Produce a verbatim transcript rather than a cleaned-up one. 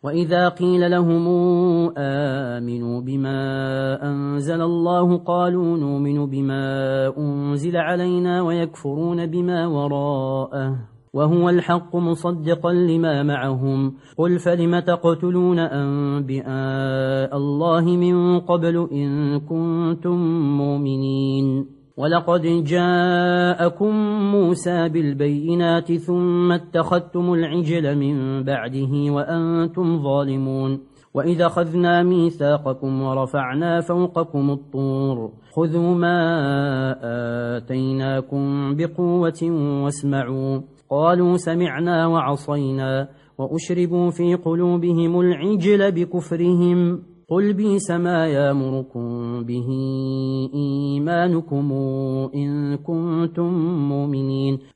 وإذا قيل لهم آمنوا بما أنزل الله قالوا نؤمن بما أنزل علينا ويكفرون بما وراءه وهو الحق مصدقا لما معهم قل فلم تقتلون أنبياء الله من قبل إن كنتم مؤمنين ولقد جاءكم موسى بالبينات ثم اتخذتم العجل من بعده وأنتم ظالمون وإذا أخذنا ميثاقكم ورفعنا فوقكم الطور خذوا ما آتيناكم بقوة واسمعوا قالوا سمعنا وعصينا وأشربوا في قلوبهم العجل بكفرهم قل بئس ما يأمركم به إيمانكم إن كنتم مؤمنين